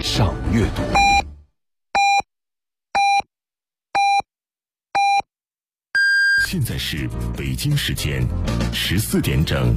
赏阅读。现在是北京时间14点整。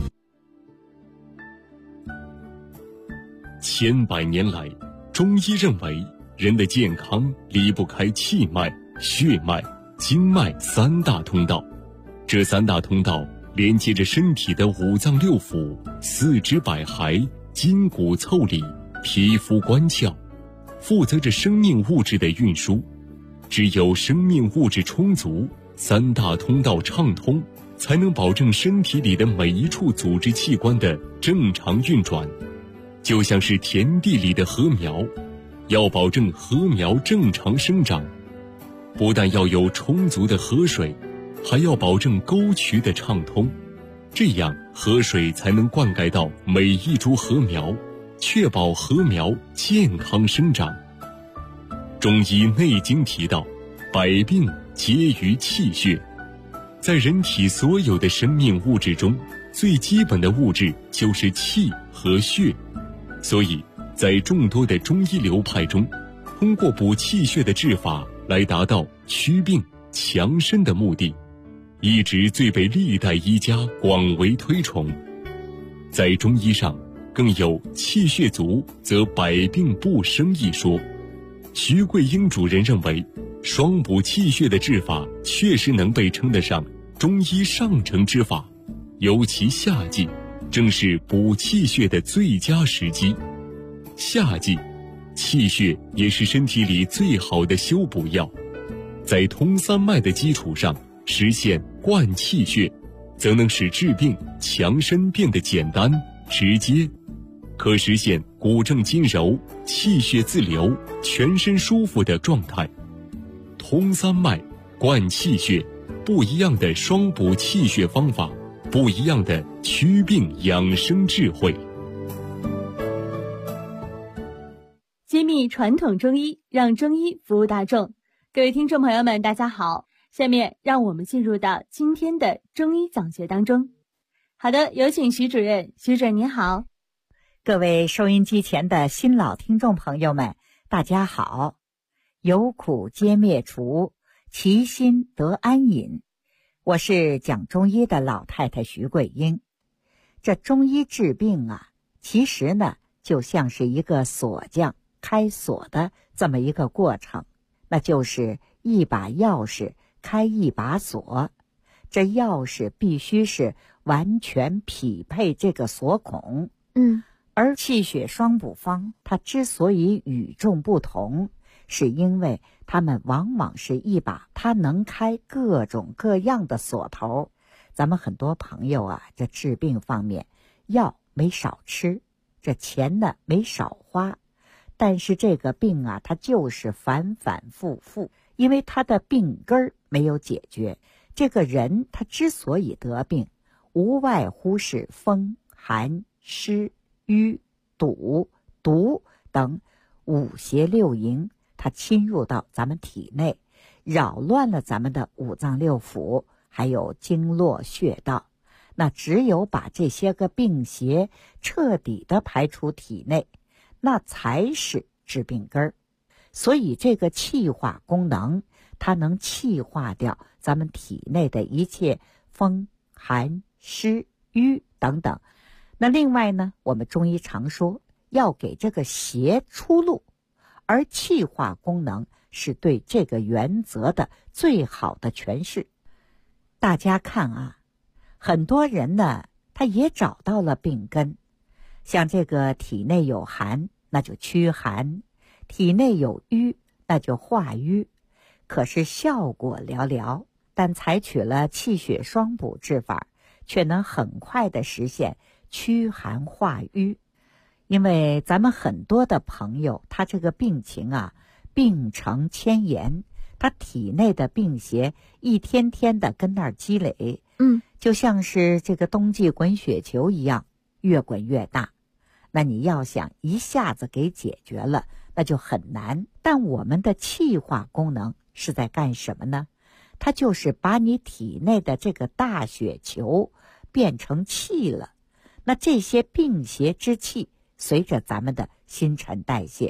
千百年来，中医认为人的健康离不开气脉、血脉、经脉三大通道。这三大通道连接着身体的五脏六腑、四肢百骸、筋骨腠理、皮肤关窍，负责着生命物质的运输。只有生命物质充足，三大通道畅通，才能保证身体里的每一处组织器官的正常运转。就像是田地里的禾苗，要保证禾苗正常生长，不但要有充足的河水，还要保证沟渠的畅通，这样河水才能灌溉到每一株禾苗，确保禾苗健康生长。中医内经提到，百病皆于气血。在人体所有的生命物质中，最基本的物质就是气和血。所以在众多的中医流派中，通过补气血的治法来达到祛病强身的目的，一直最被历代医家广为推崇。在中医上更有气血足则百病不生一说。徐桂英主任认为，双补气血的治法确实能被称得上中医上乘之法，尤其夏季正是补气血的最佳时机。夏季气血也是身体里最好的修补药，在通三脉的基础上实现灌气血，则能使治病强身变得简单直接，可实现骨正筋柔、气血自流、全身舒服的状态。通三脉、灌气血，不一样的双补气血方法，不一样的祛病养生智慧。 揭秘传统中医，让中医服务大众。各位听众朋友们，大家好，下面让我们进入到今天的中医讲学当中。好的，有请徐主任。徐主任您好。 各位收音机前的新老听众朋友们，大家好。有苦皆灭除，其心得安隐。我是讲中医的老太太徐桂英。这中医治病啊，其实呢就像是一个锁匠开锁的这么一个过程，那就是一把钥匙开一把锁，这钥匙必须是完全匹配这个锁孔。而气血双补方它之所以与众不同，是因为它们往往是一把它能开各种各样的锁头。咱们很多朋友啊，这治病方面药没少吃，这钱呢没少花，但是这个病啊，它就是反反复复，因为它的病根儿没有解决。这个人他之所以得病，无外乎是风寒湿瘀堵毒等五邪六淫，它侵入到咱们体内，扰乱了咱们的五脏六腑，还有经络穴道。那只有把这些个病邪彻底的排出体内，那才是治病根儿。所以这个气化功能，它能气化掉咱们体内的一切风寒湿瘀等等。那另外呢，我们中医常说要给这个邪出路，而气化功能是对这个原则的最好的诠释。大家看啊，很多人呢他也找到了病根，像这个体内有寒，那就驱寒；体内有瘀，那就化瘀。可是效果寥寥，但采取了气血双补治法，却能很快的实现驱寒化瘀。因为咱们很多的朋友，他这个病情啊，病程迁延，他体内的病邪一天天的跟那儿积累，就像是这个冬季滚雪球一样，越滚越大。那你要想一下子给解决了，那就很难。但我们的气化功能是在干什么呢？它就是把你体内的这个大雪球变成气了。那这些病邪之气随着咱们的新陈代谢，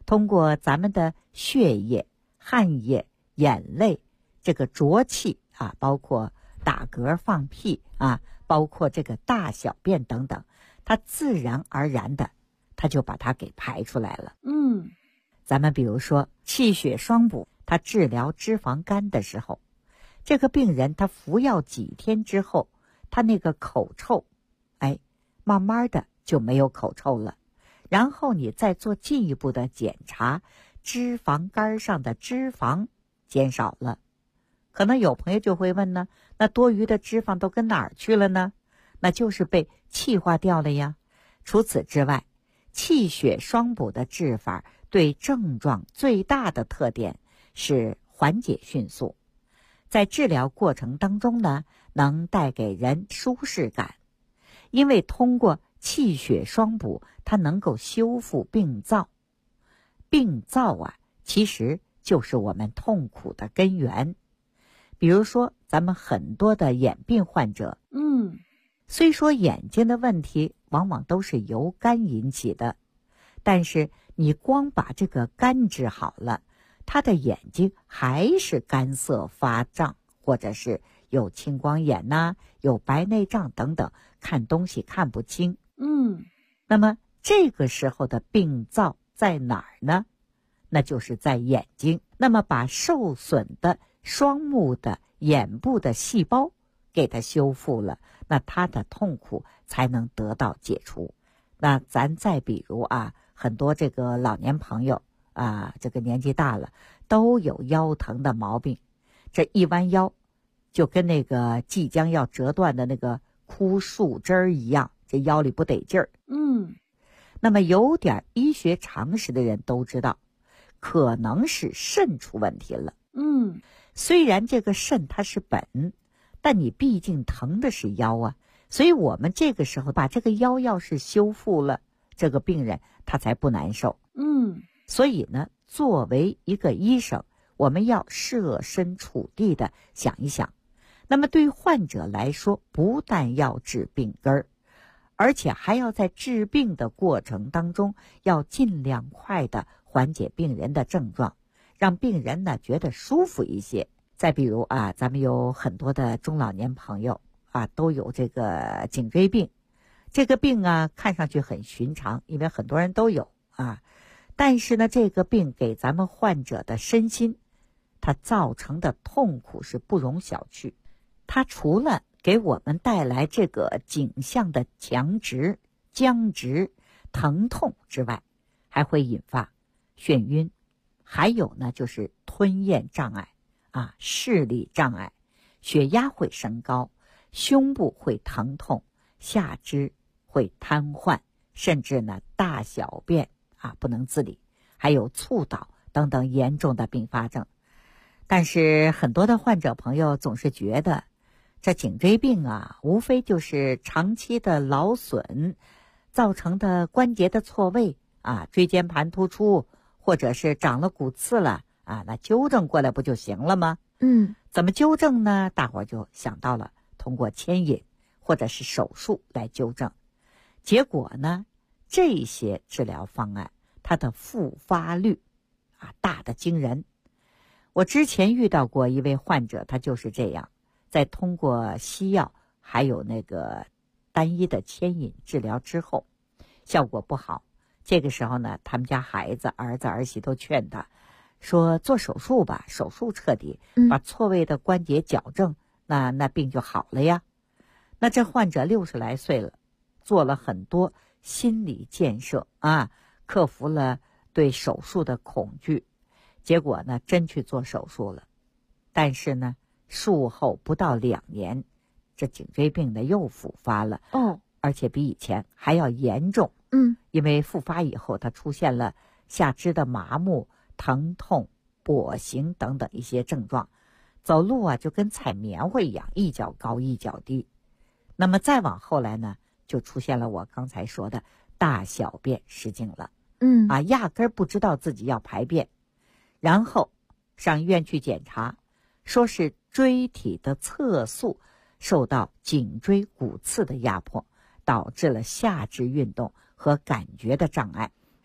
通过咱们的血液、汗液、眼泪，这个浊气啊，包括打嗝、放屁啊，包括这个大小便等等，它自然而然的，它就把它给排出来了。咱们比如说气血双补，它治疗脂肪肝的时候，这个病人他服药几天之后，他那个口臭，慢慢的就没有口臭了。然后你再做进一步的检查，脂肪肝上的脂肪减少了。可能有朋友就会问呢，那多余的脂肪都跟哪儿去了呢？那就是被气化掉了呀。除此之外，气血双补的治法对症状最大的特点是缓解迅速，在治疗过程当中呢，能带给人舒适感。因为通过气血双补，它能够修复病灶。病灶啊，其实就是我们痛苦的根源。比如说咱们很多的眼病患者，虽说眼睛的问题往往都是由肝引起的，但是你光把这个肝治好了，他的眼睛还是干涩发胀，或者是有青光眼呐，有白内障等等，看东西看不清。那么这个时候的病灶在哪儿呢？那就是在眼睛。那么把受损的双目的眼部的细胞给它修复了，那他的痛苦才能得到解除。那咱再比如啊，很多这个老年朋友啊，这个年纪大了都有腰疼的毛病，这一弯腰就跟那个即将要折断的那个枯树枝儿一样，这腰里不得劲儿。那么有点医学常识的人都知道，可能是肾出问题了。虽然这个肾它是本，但你毕竟疼的是腰啊，所以我们这个时候把这个腰要是修复了，这个病人他才不难受。所以呢，作为一个医生，我们要设身处地的想一想。那么对于患者来说，不但要治病根儿，而且还要在治病的过程当中，要尽量快的缓解病人的症状，让病人呢觉得舒服一些。再比如啊，咱们有很多的中老年朋友啊，都有这个颈椎病。这个病啊，看上去很寻常，因为很多人都有啊。但是呢，这个病给咱们患者的身心，它造成的痛苦是不容小觑。它除了给我们带来这个颈项的强直、僵直、疼痛之外，还会引发眩晕，还有呢就是吞咽障碍啊、视力障碍，血压会升高，胸部会疼痛，下肢会瘫痪，甚至呢大小便啊不能自理，还有猝倒等等严重的并发症。但是很多的患者朋友总是觉得这颈椎病啊，无非就是长期的劳损造成的关节的错位啊，椎间盘突出，或者是长了骨刺了啊，那纠正过来不就行了吗？怎么纠正呢？大伙儿就想到了通过牵引或者是手术来纠正。结果呢，这些治疗方案它的复发率啊大得惊人。我之前遇到过一位患者，他就是这样，在通过西药还有那个单一的牵引治疗之后，效果不好。这个时候呢，他们家孩子、儿子、儿媳都劝他说做手术吧，手术彻底把错位的关节矫正，那病就好了呀。那这患者60来岁了，做了很多心理建设啊，克服了对手术的恐惧，结果呢真去做手术了。但是呢术后不到2年，这颈椎病呢又复发了，而且比以前还要严重。因为复发以后，它出现了下肢的麻木、疼痛、跛行等等一些症状，走路啊就跟踩棉花一样，一脚高一脚低。那么再往后来呢，就出现了我刚才说的大小便失禁了。压根儿不知道自己要排便，然后上医院去检查，说是椎体的侧束受到颈椎骨刺的压迫，导致了下肢运动和感觉的障碍。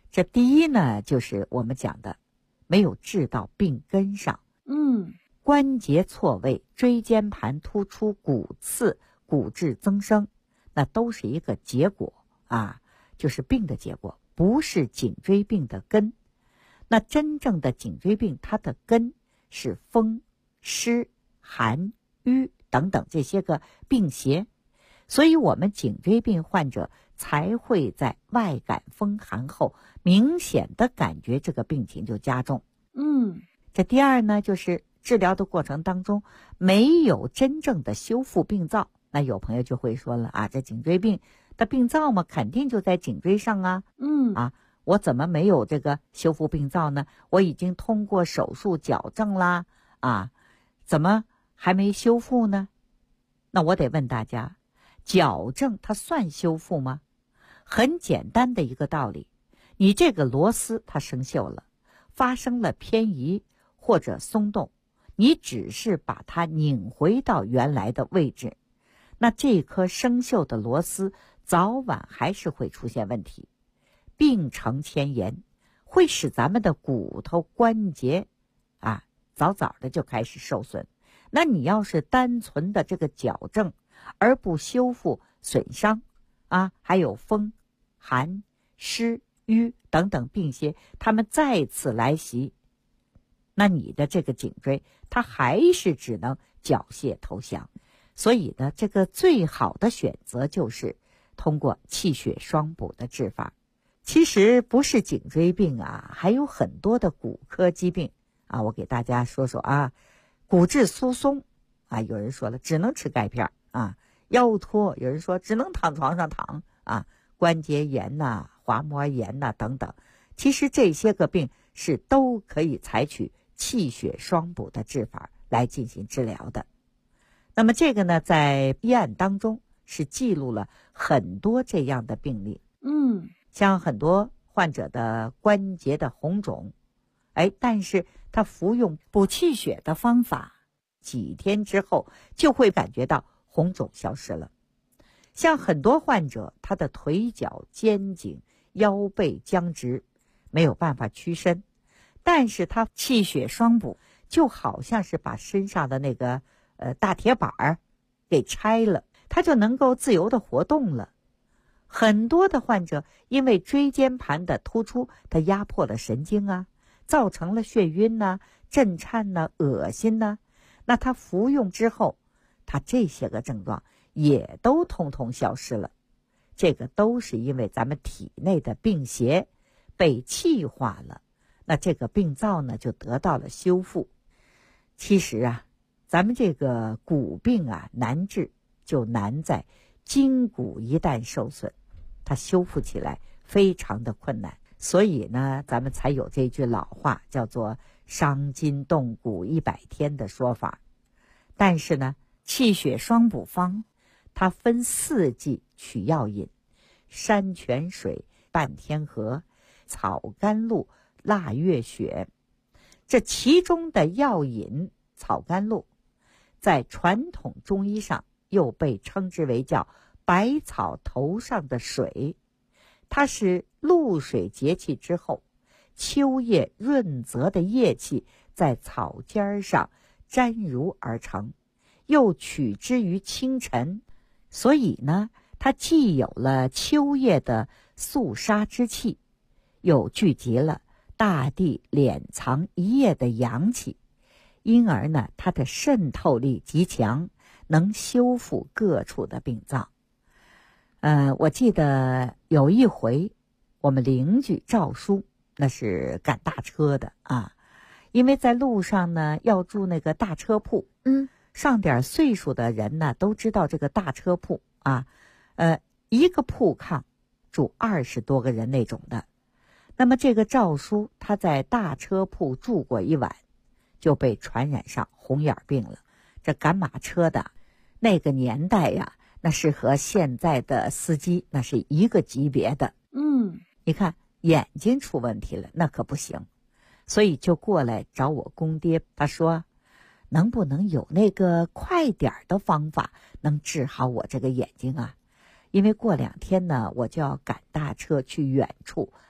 这第一呢，就是我们讲的没有治到病根上。关节错位、椎间盘突出、骨刺、骨质增生，那都是一个结果啊，就是病的结果，不是颈椎病的根。那真正的颈椎病，它的根是风、湿、寒、瘀等等这些个病邪，所以我们颈椎病患者才会在外感风寒后明显的感觉这个病情就加重。这第二呢，就是治疗的过程当中没有真正的修复病灶。那有朋友就会说了啊，这颈椎病的病灶嘛，肯定就在颈椎上啊。我怎么没有这个修复病灶呢？我已经通过手术矫正啦，怎么还没修复呢？那我得问大家，矫正它算修复吗？很简单的一个道理，你这个螺丝它生锈了，发生了偏移或者松动，你只是把它拧回到原来的位置，那这颗生锈的螺丝早晚还是会出现问题，病程迁延，会使咱们的骨头关节早早的就开始受损。那你要是单纯的这个矫正而不修复损伤还有风、寒、湿、瘀等等病邪它们再次来袭，那你的这个颈椎它还是只能缴械投降。所以呢，这个最好的选择就是通过气血双补的治法。其实不是颈椎病还有很多的骨科疾病我给大家说说骨质疏松有人说了只能吃钙片腰托有人说只能躺床上躺关节炎滑膜炎等等，其实这些个病是都可以采取气血双补的治法来进行治疗的。那么这个呢，在医案当中是记录了很多这样的病例。像很多患者的关节的红肿，但是他服用补气血的方法，几天之后就会感觉到红肿消失了。像很多患者，他的腿脚、肩颈、腰背僵直，没有办法屈伸，但是他气血双补，就好像是把身上的那个大铁板给拆了，他就能够自由的活动了。很多的患者因为椎间盘的突出，它压迫了神经造成了眩晕震颤恶心那他服用之后，他这些个症状也都通通消失了。这个都是因为咱们体内的病邪被气化了，那这个病灶呢就得到了修复。其实咱们这个骨病难治，就难在筋骨一旦受损，它修复起来非常的困难。所以呢，咱们才有这句老话叫做伤筋动骨100天的说法。但是呢，气血双补方它分4剂取药饮：山泉水、半天河、草甘露、腊月雪。这其中的药饮草甘露，在传统中医上又被称之为叫百草头上的水，它是露水节气之后，秋叶润泽的液气在草尖上沾濡而成，又取之于清晨，所以呢，它既有了秋叶的肃杀之气，又聚集了大地敛藏一夜的阳气，因而呢，它的渗透力极强，能修复各处的病灶。我记得有一回，我们邻居赵叔，那是赶大车的因为在路上呢要住那个大车铺，上点岁数的人呢都知道这个大车铺一个铺炕住20多个人那种的。那么这个赵叔他在大车铺住过一晚，就被传染上红眼病了。这赶马车的那个年代那是和现在的司机那是一个级别的。你看眼睛出问题了，那可不行，所以就过来找我公爹，他说能不能有那个快点的方法能治好我这个眼睛因为过2天呢我就要赶大车去远处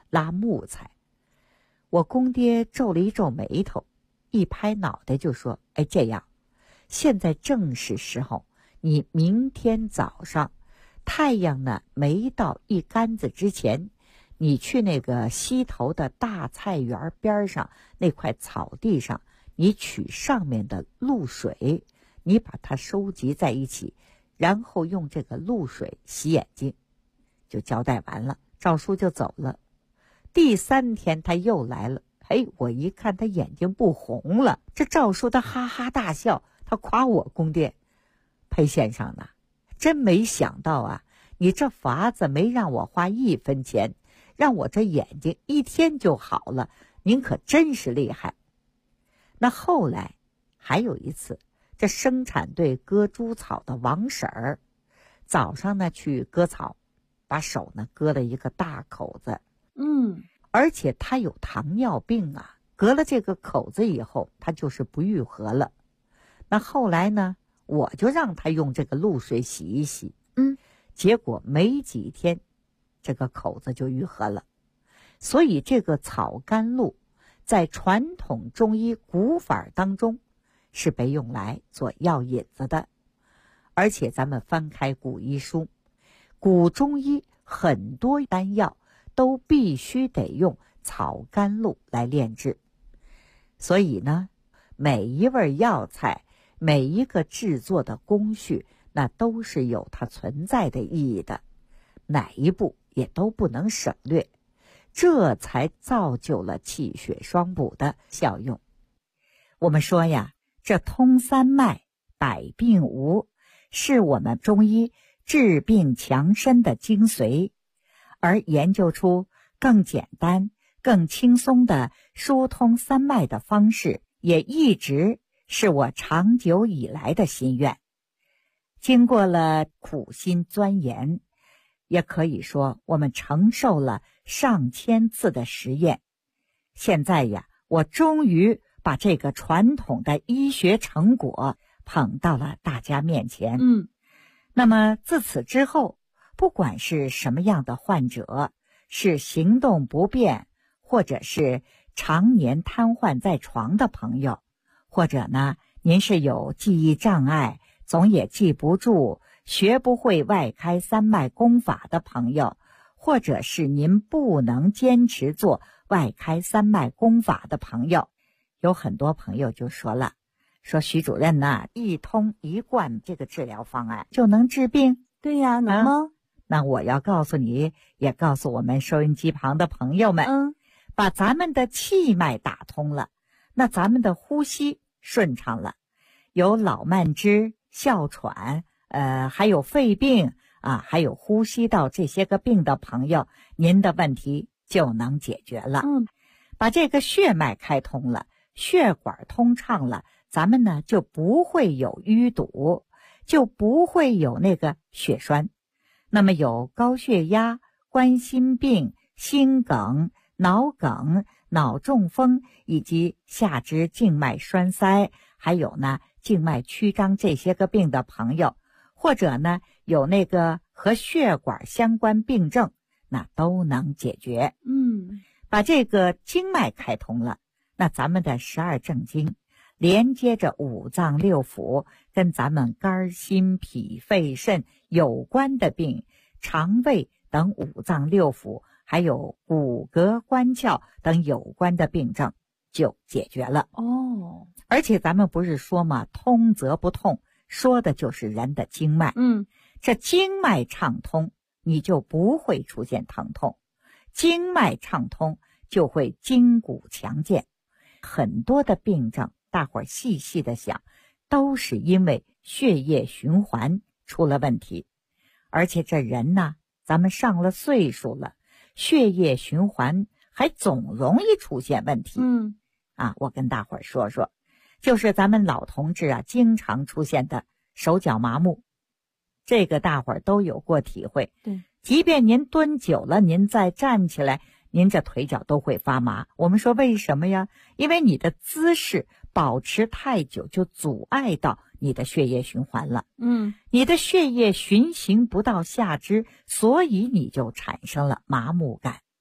拉木材。我公爹皱了一皱眉头，一拍脑袋就说：这样，现在正是时候，你明天早上太阳呢没到一竿子之前，你去那个西头的大菜园边上那块草地上，你取上面的露水，你把它收集在一起，然后用这个露水洗眼睛。就交代完了，赵叔就走了。第3天他又来了，我一看他眼睛不红了，这赵叔他哈哈大笑，他夸我公爹：裴先生呢，真没想到啊，你这法子没让我花1分钱，让我这眼睛1天就好了，您可真是厉害。那后来还有一次，这生产队割猪草的王婶儿，早上呢去割草，把手呢割了一个大口子，而且她有糖尿病啊，割了这个口子以后，她就是不愈合了。那后来呢，我就让她用这个露水洗一洗，结果没几天，这个口子就愈合了。所以这个草甘露在传统中医古法当中是被用来做药引子的。而且咱们翻开古医书，古中医很多丹药都必须得用草甘露来炼制。所以呢，每一味药材，每一个制作的工序，那都是有它存在的意义的，哪一步也都不能省略，这才造就了气血双补的效用。我们说呀，这通三脉，百病无，是我们中医治病强身的精髓。而研究出更简单、更轻松的疏通三脉的方式，也一直是我长久以来的心愿。经过了苦心钻研，也可以说我们承受了上千次的实验。现在呀，我终于把这个传统的医学成果捧到了大家面前。那么自此之后，不管是什么样的患者，是行动不便，或者是常年瘫痪在床的朋友，或者呢，您是有记忆障碍，总也记不住，学不会外开三脉功法的朋友，或者是您不能坚持做外开三脉功法的朋友，有很多朋友就说了，说徐主任呐，一通一贯这个治疗方案就能治病？ 对呀，能吗？ 那我要告诉你，也告诉我们收音机旁的朋友们，把咱们的气脉打通了，那咱们的呼吸顺畅了，有老慢支、哮喘，还有肺病啊，还有呼吸道这些个病的朋友，您的问题就能解决了。把这个血脉开通了，血管通畅了，咱们呢就不会有淤堵，就不会有那个血栓。那么有高血压、冠心病、心梗、脑梗、脑中风以及下肢静脉栓塞，还有呢静脉曲张这些个病的朋友，或者呢有那个和血管相关病症，那都能解决。把这个经脉开通了，那咱们的12正经连接着五脏六腑，跟咱们肝、心、脾、肺、肾有关的病，肠胃等五脏六腑，还有骨骼关窍等有关的病症就解决了。而且咱们不是说嘛，通则不痛，说的就是人的经脉。这经脉畅通，你就不会出现疼痛，经脉畅通就会筋骨强健。很多的病症大伙儿细细的想，都是因为血液循环出了问题。而且这人呢，咱们上了岁数了，血液循环还总容易出现问题。我跟大伙儿说说，就是咱们老同志啊，经常出现的手脚麻木，这个大伙儿都有过体会。 对， 即便您蹲久了，您再站起来，您这腿脚都会发麻。我们说为什么呀？因为你的姿势保持太久，就阻碍到你的血液循环了。你的血液循行不到下肢，所以你就产生了麻木感。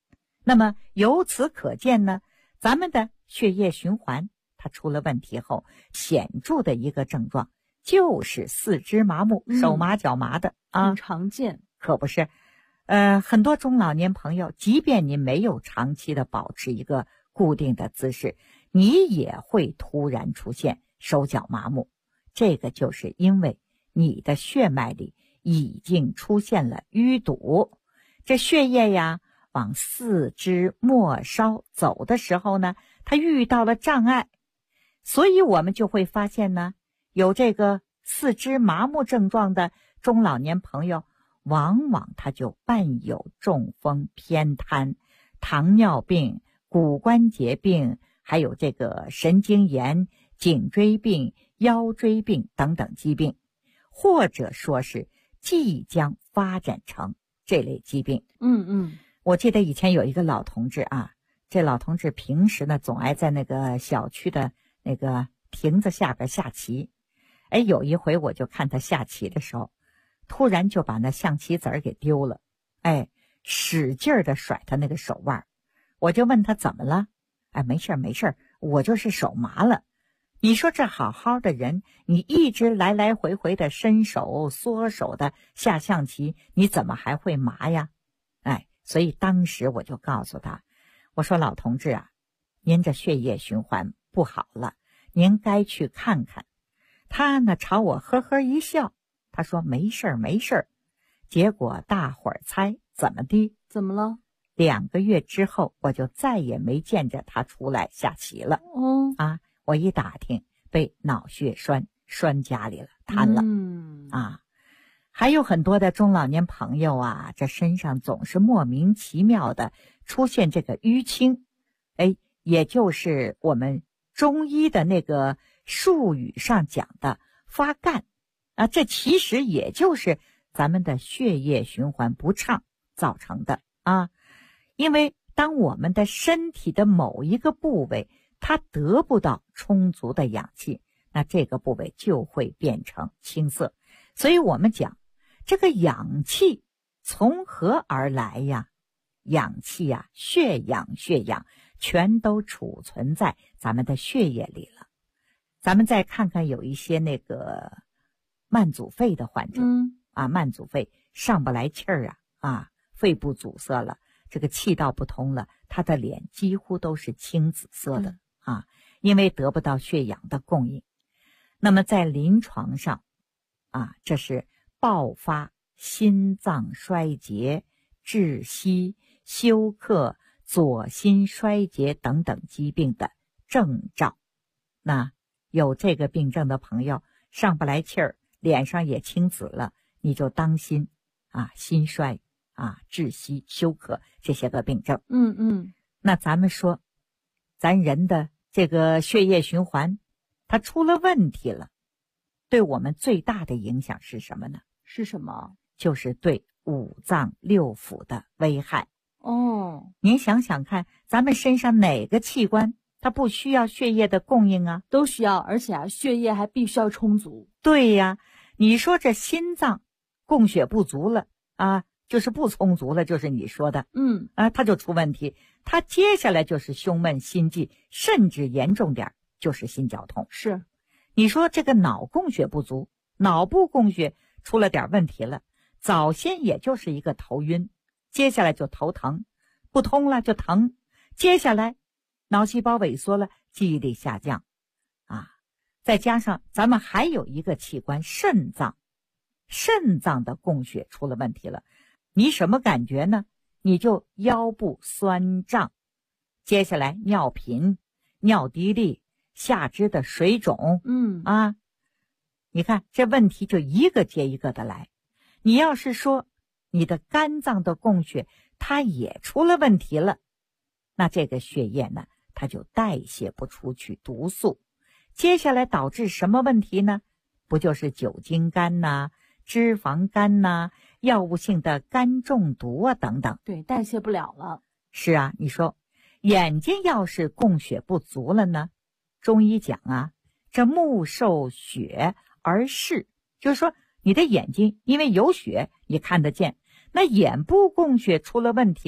那么由此可见呢，咱们的血液循环它出了问题后，显著的一个症状就是四肢麻木、手麻脚麻的很常见。 可不是。很多中老年朋友，即便你没有长期的保持一个固定的姿势，你也会突然出现手脚麻木。这个就是因为你的血脉里已经出现了淤堵，这血液呀往四肢末梢走的时候呢，它遇到了障碍，所以我们就会发现呢，有这个四肢麻木症状的中老年朋友，往往他就伴有中风、偏瘫、糖尿病、骨关节病，还有这个神经炎、颈椎病、腰椎病等等疾病，或者说是即将发展成这类疾病。我记得以前有一个老同志啊，这老同志平时呢总爱在那个小区的那个亭子下边下棋。有一回我就看他下棋的时候，突然就把那象棋子儿给丢了，使劲的甩他那个手腕。我就问他怎么了？没事没事，我就是手麻了。你说这好好的人，你一直来来回回的伸手缩手的下象棋，你怎么还会麻呀？所以当时我就告诉他，我说老同志啊，您这血液循环不好了，您该去看看。他呢朝我呵呵一笑，他说没事儿没事儿。结果大伙儿猜怎么的？ 怎么了 ？2个月之后，我就再也没见着他出来下棋了。我一打听，被脑血栓拴家里了，瘫了。还有很多的中老年朋友啊，这身上总是莫名其妙的出现这个淤青，也就是我们中医的那个术语上讲的发干啊，这其实也就是咱们的血液循环不畅造成的啊。因为当我们的身体的某一个部位它得不到充足的氧气，那这个部位就会变成青色。所以我们讲这个氧气从何而来呀？氧气啊，血氧全都储存在咱们的血液里了。咱们再看看有一些那个慢阻肺的患者，慢阻肺上不来气儿啊，肺部阻塞了，这个气道不通了，他的脸几乎都是青紫色的因为得不到血氧的供应。那么在临床上这是爆发心脏衰竭、窒息、休克、左心衰竭等等疾病的征兆。那有这个病症的朋友上不来气儿，脸上也青紫了，你就当心心衰窒息、休克这些个病症。那咱们说咱人的这个血液循环它出了问题了，对我们最大的影响是什么呢？ 是什么？ 就是对五脏六腑的危害。您想想看，咱们身上哪个器官它不需要血液的供应啊？ 都需要，而且血液还必须要充足。 对呀，你说这心脏供血不足了就是不充足了，就是你说的它就出问题。它接下来就是胸闷心悸，甚至严重点就是心绞痛。 是， 你说这个脑供血不足，脑部供血出了点问题了，早先也就是一个头晕，接下来就头疼，不通了就疼，接下来脑细胞萎缩了，记忆力下降再加上咱们还有一个器官肾脏的供血出了问题了，你什么感觉呢？你就腰部酸胀，接下来尿频、尿滴沥、下肢的水肿你看这问题就一个接一个的来。你要是说你的肝脏的供血它也出了问题了，那这个血液呢它就代谢不出去毒素，接下来导致什么问题呢？不就是酒精肝脂肪肝药物性的肝中毒等等。 对，代谢不了了。 是啊，你说眼睛要是供血不足了呢？中医讲这目受血而视，就是说你的眼睛因为有血你看得见，那眼部供血出了问题了，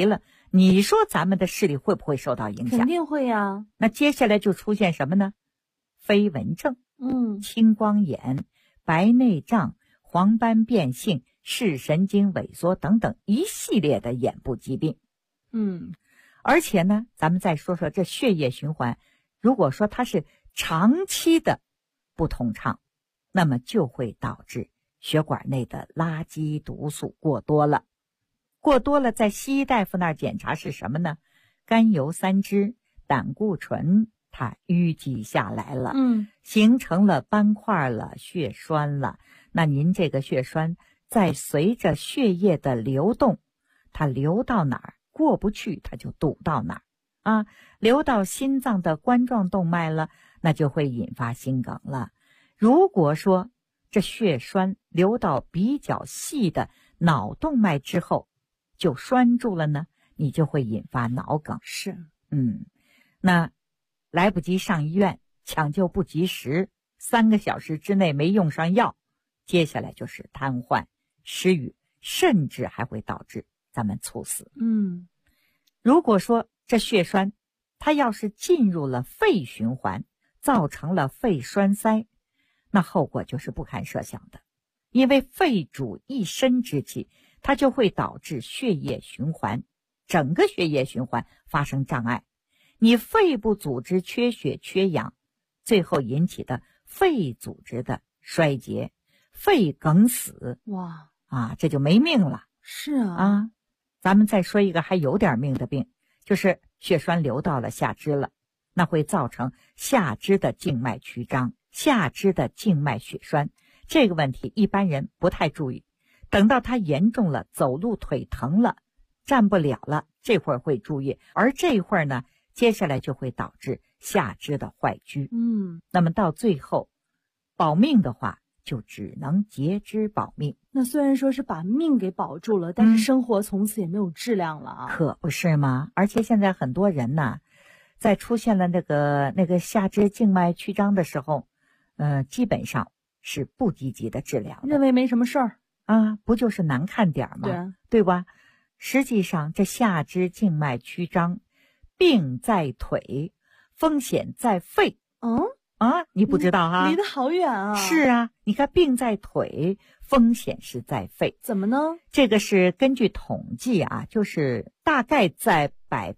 你说咱们的视力会不会受到影响？ 肯定会呀。 那接下来就出现什么呢？飞蚊症、青光眼、白内障、黄斑变性、视神经萎缩等等一系列的眼部疾病。而且呢，咱们再说说这血液循环，如果说它是长期的不通畅，那么就会导致血管内的垃圾毒素过多了，在西医大夫那儿检查是什么呢？甘油三酯、胆固醇它淤积下来了，形成了斑块了、血栓了。那您这个血栓在随着血液的流动，它流到哪儿过不去，它就堵到哪儿流到心脏的冠状动脉了，那就会引发心梗了。如果说这血栓流到比较细的脑动脉之后就栓住了呢，你就会引发脑梗。 是， 那来不及上医院，抢救不及时，3个小时之内没用上药，接下来就是瘫痪、失语，甚至还会导致咱们猝死。如果说这血栓它要是进入了肺循环，造成了肺栓塞，那后果就是不堪设想的。因为肺主一身之气，它就会导致血液循环，整个血液循环发生障碍。你肺部组织缺血缺氧，最后引起的肺组织的衰竭，肺梗死，这就没命了。 是啊， 咱们再说一个还有点命的病，就是血栓流到了下肢了，那会造成下肢的静脉曲张、下肢的静脉血栓。这个问题一般人不太注意，等到它严重了，走路腿疼了，站不了了，这会儿会注意，而这会儿呢，接下来就会导致下肢的坏疽。那么到最后保命的话，就只能截肢保命。 那虽然说是把命给保住了，但是生活从此也没有质量了啊。 可不是吗？而且现在很多人呢，在出现了那个下肢静脉曲张的时候，基本上是不积极的治疗的， 认为没什么事儿不就是难看点吗？对吧？实际上这下肢静脉曲张病在腿，风险在肺。你不知道哈？ 离得好远啊。 是啊，你看病在腿，风险是在肺。 怎么呢？ 这个是根据统计就是大概在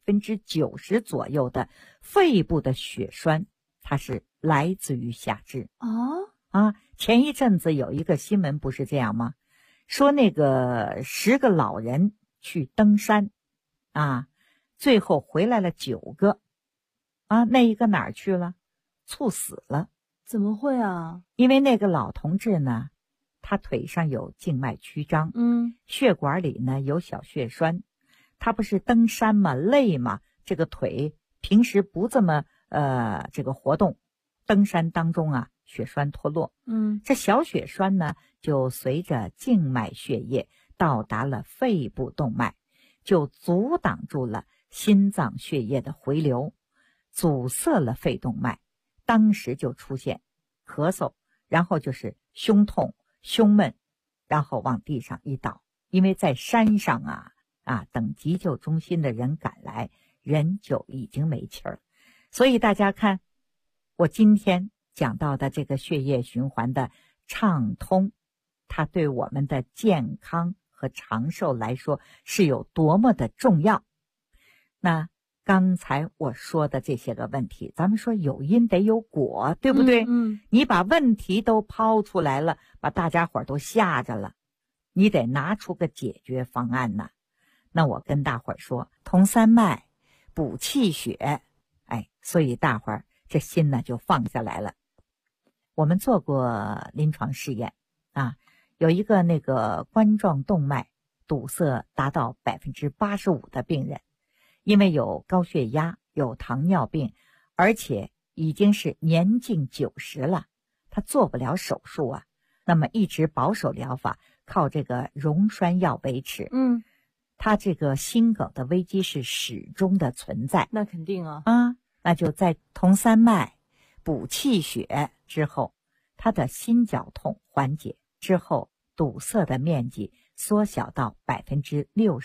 90%左右的肺部的血栓，它是来自于下肢。前一阵子有一个新闻不是这样吗？说那个10个老人去登山最后回来了9个那一个哪儿去了？猝死了。 怎么会啊？ 因为那个老同志呢，他腿上有静脉曲张，血管里呢有小血栓，他不是登山嘛，累嘛，这个腿平时不这么这个活动，登山当中血栓脱落，这小血栓呢就随着静脉血液到达了肺部动脉，就阻挡住了心脏血液的回流，阻塞了肺动脉，当时就出现咳嗽，然后就是胸痛、胸闷，然后往地上一倒。因为在山上等急救中心的人赶来，人就已经没气儿了。所以大家看，我今天讲到的这个血液循环的畅通，它对我们的健康和长寿来说是有多么的重要。那刚才我说的这些个问题，咱们说有因得有果，对不对？你把问题都抛出来了，把大家伙都吓着了，你得拿出个解决方案呢。那我跟大伙说，通三脉，补气血，所以大伙儿这心呢就放下来了。我们做过临床试验有一个那个冠状动脉堵塞达到85%的病人，因为有高血压、有糖尿病，而且已经是年近90了，他做不了手术那么一直保守疗法，靠这个溶栓药维持。他这个心梗的危机是始终的存在。 那肯定那就在通三脉、补气血之后，他的心绞痛缓解之后，堵塞的面积缩小到60%，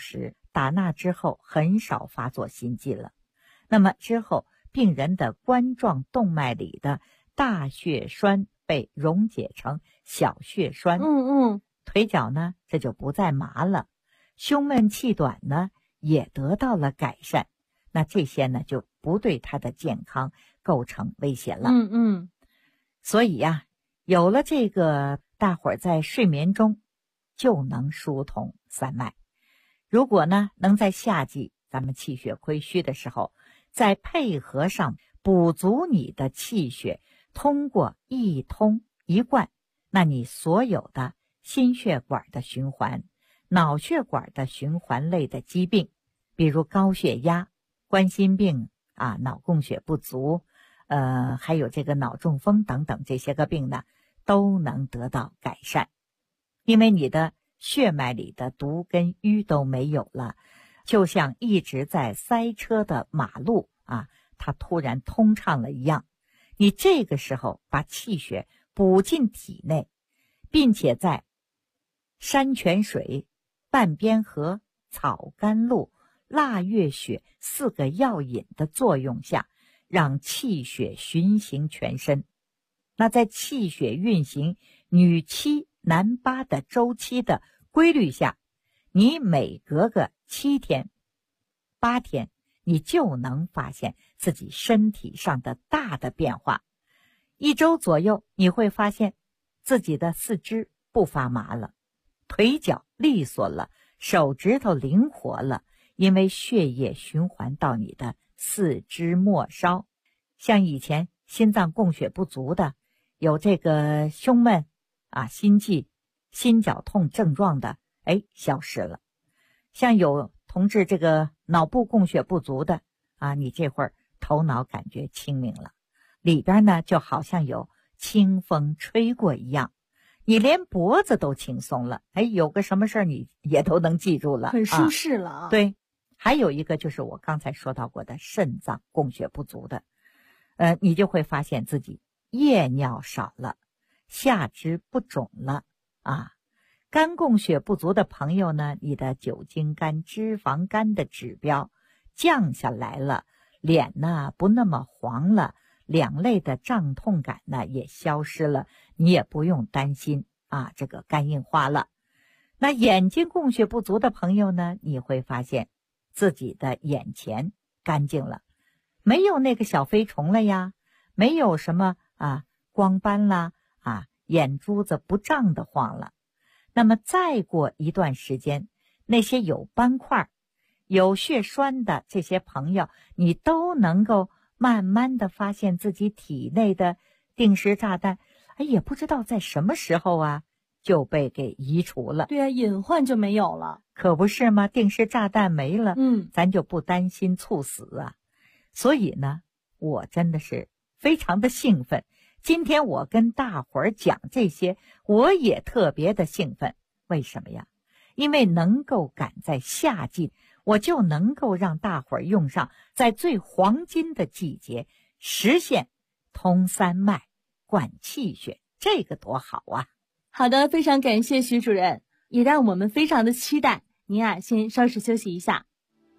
打那之后很少发作心悸了。那么之后病人的冠状动脉里的大血栓被溶解成小血栓，腿脚呢这就不再麻了，胸闷气短呢也得到了改善，那这些呢就不对他的健康构成威胁了。所以呀，有了这个，大伙儿在睡眠中就能疏通三脉。如果呢能在夏季咱们气血亏虚的时候，再配合上补足你的气血，通过一通一贯，那你所有的心血管的循环、脑血管的循环类的疾病，比如高血压、冠心病啊、脑供血不足，还有这个脑中风等等这些个病呢，都能得到改善。因为你的血脉里的毒跟瘀都没有了，就像一直在塞车的马路啊，它突然通畅了一样。你这个时候把气血补进体内，并且在山泉水、半边荷、草甘露、腊月雪4个药引的作用下，让气血循行全身。那在气血运行女7男8的周期的规律下，你每隔个7天、8天，你就能发现自己身体上的大的变化。1周左右，你会发现自己的四肢不发麻了，腿脚利索了，手指头灵活了，因为血液循环到你的四肢末梢。像以前心脏供血不足的，有这个胸闷啊、心悸、心绞痛症状的，消失了。像有同志这个脑部供血不足的啊，你这会儿头脑感觉清明了，里边呢就好像有清风吹过一样，你连脖子都轻松了，有个什么事儿你也都能记住了， 很舒适了啊。 对，还有一个就是我刚才说到过的肾脏供血不足的，你就会发现自己夜尿少了，下肢不肿了啊。肝供血不足的朋友呢，你的酒精肝、脂肪肝的指标降下来了，脸呢不那么黄了，两肋的胀痛感呢也消失了，你也不用担心啊这个肝硬化了。那眼睛供血不足的朋友呢，你会发现自己的眼前干净了，没有那个小飞虫了呀，没有什么光斑啦眼珠子不胀得慌了。那么再过一段时间，那些有斑块、有血栓的这些朋友，你都能够慢慢的发现自己体内的定时炸弹，也不知道在什么时候就被给移除了。 对啊，隐患就没有了。 可不是吗？定时炸弹没了，咱就不担心猝死啊。所以呢，我真的是非常的兴奋。今天我跟大伙儿讲这些，我也特别的兴奋。为什么呀？因为能够赶在夏季，我就能够让大伙儿用上在最黄金的季节，实现通三脉、灌气血，这个多好啊！ 好的，非常感谢徐主任，也让我们非常的期待。您先稍事休息一下。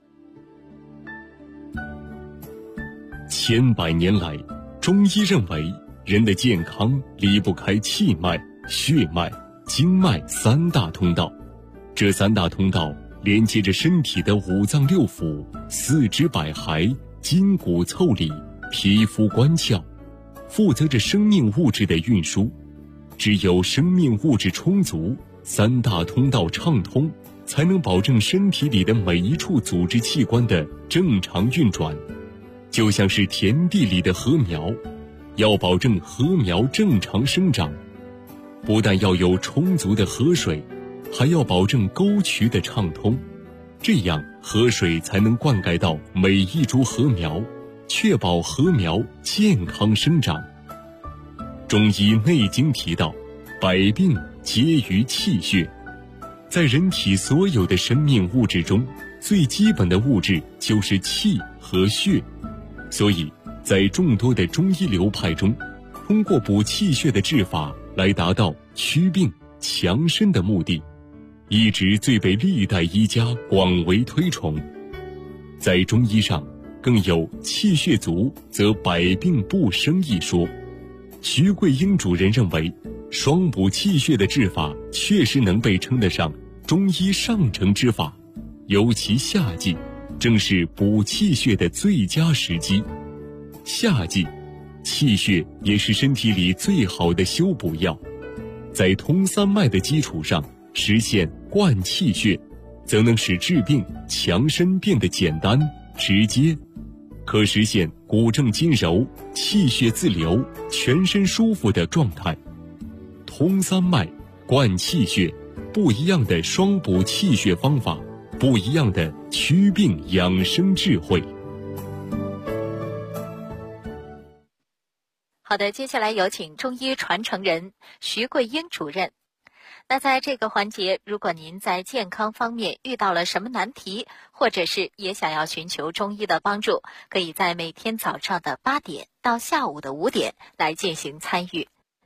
千百年来，中医认为人的健康离不开气脉、血脉、经脉3大通道。这3大通道连接着身体的5脏6腑、四肢百骸、筋骨凑理、皮肤关窍，负责着生命物质的运输。只有生命物质充足，3大通道畅通，才能保证身体里的每一处组织器官的正常运转。就像是田地里的禾苗，要保证禾苗正常生长，不但要有充足的河水，还要保证沟渠的畅通，这样河水才能灌溉到每一株禾苗，确保禾苗健康生长。中医内经提到，百病皆于气血。在人体所有的生命物质中，最基本的物质就是气和血。所以在众多的中医流派中，通过补气血的治法来达到祛病强身的目的。 一直最被历代医家广为推崇。在中医上，更有气血足则百病不生一说。徐桂英主任认为，双补气血的治法确实能被称得上中医上乘之法，尤其夏季正是补气血的最佳时机。夏季气血也是身体里最好的修补药，在通三脉的基础上实现灌气血，则能使治病强身变得简单直接，可实现骨正筋柔、气血自流、全身舒服的状态。通三脉、灌气血，不一样的双补气血方法，不一样的祛病养生智慧。 好的，接下来有请中医传承人徐桂英主任。那在这个环节，如果您在健康方面遇到了什么难题，或者是也想要寻求中医的帮助，可以在每天早上的8点到下午的5点来进行参与。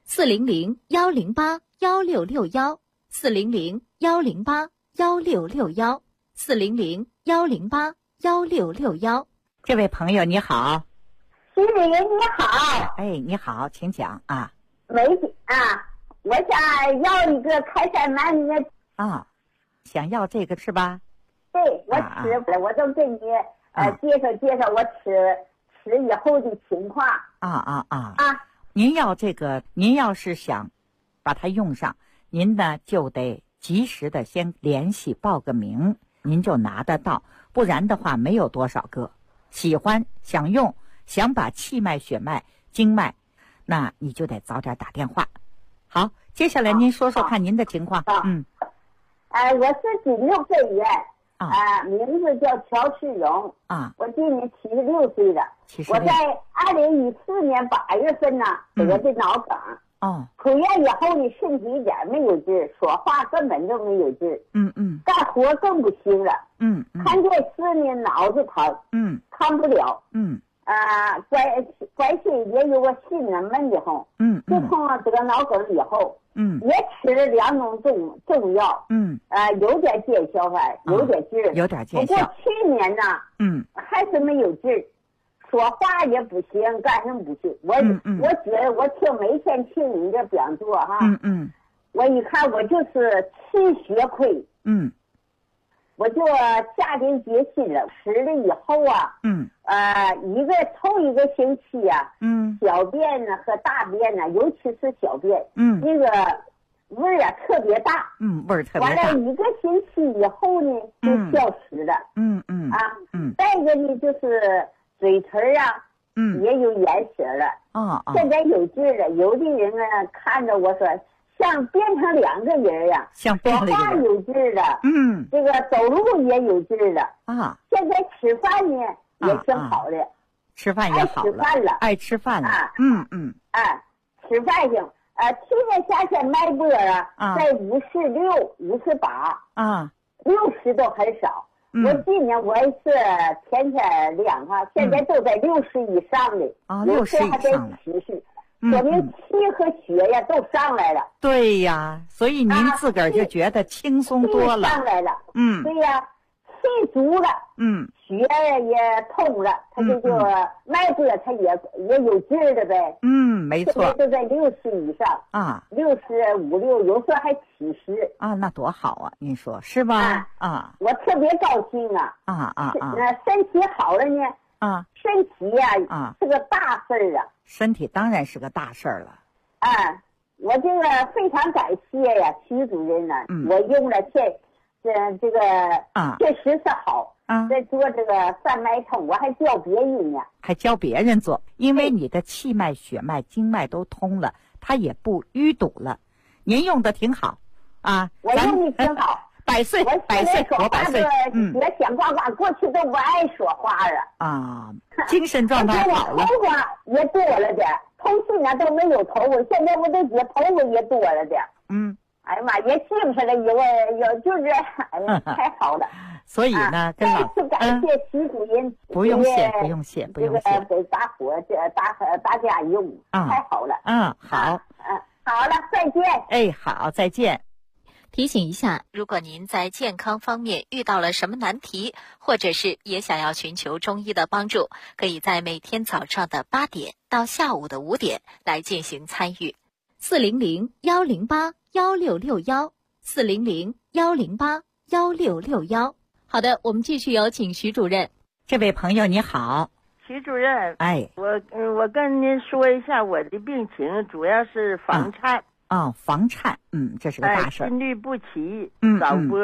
400-108-1661，400-108-1661，400-108-1661。 这位朋友你好。 徐主任你好。 哎，你好，请讲啊。 梅姐啊，我想要一个开山丸的啊，想要这个是吧？ 对，我吃了，我都给你介绍我吃以后的情况。您要这个，您要是想把它用上，您呢就得及时的先联系报个名，您就拿得到，不然的话没有多少个喜欢想用，想把气脉、血脉、经脉，那你就得早点打电话。好，接下来您说说看您的情况。 我是96岁人，名字叫乔世荣，我今年76岁了。我在2014年8月份呢得的脑梗，出院以后呢身体一点没有劲儿，说话根本就没有劲儿，干活更不行了，看电视呢脑子疼，看不了，关系也有个心里闷得慌，自从得脑梗以后，也吃了2种中药，有点见效吧，有点劲儿， 有点见效。 不过去年呢，还是没有劲儿，说话也不行，干什么不行。我觉得我每天听你这讲座哈，我一看我就是气血亏，我就下定决心了，吃了以后啊，头一个星期啊，小便呢和大便呢，尤其是小便，那个味儿啊特别大， 味儿特别大。 完了1个星期以后呢，就消失了，再一个呢就是嘴唇啊，也有颜色了，现在有劲儿了。有的人啊看着我说，像变成2个人呀， 像变成说话有劲儿了，这个走路也有劲儿了，现在吃饭呢也挺好的， 吃饭也好了，爱吃饭了， 吃饭行。去年夏天脉搏啊，在56、58，60都很少。我今年我也是天天量哈，现在都在60以上的，有时还在70，说明气和血呀都上来了。 对呀，所以您自个儿就觉得轻松多了。 上来了，对呀，气足了，血也通了，它就脉搏它也有劲儿的呗。 没错。 现在都在60以上，65、6，有时候还70。 那多好啊！您说是吧？ 我特别高兴啊！身体好了呢。身体呀，是个大事儿啊！ 身体当然是个大事儿了。 我这个非常感谢呀，徐主任呢，我用了这个确实是好。在做这个三脉通，我还教别人呢， 还教别人做，因为你的气脉、血脉、经脉都通了，它也不淤堵了。您用的挺好啊， 我用的挺好。 100岁，我100岁， 也想呱呱，过去都不爱说话了精神状态好了， 头发也多了点，头去年都没有头发，现在我这些头发也多了点。哎呀妈，也精神了，就是太好了。 所以呢，跟再次感谢徐主任， 不用谢，不用谢，不用谢， 给大伙大家用，太好了。 好， 好了，再见。 好，再见。 提醒一下，如果您在健康方面遇到了什么难题，或者是也想要寻求中医的帮助，可以在每天早上的8点到下午的5点来进行参与。400-108-1661，400-108-1661。好的，我们继续有请徐主任。 这位朋友你好。 徐主任， 哎， 我跟您说一下我的病情，主要是房颤。 房颤，这是个大事。 心律不齐，早搏。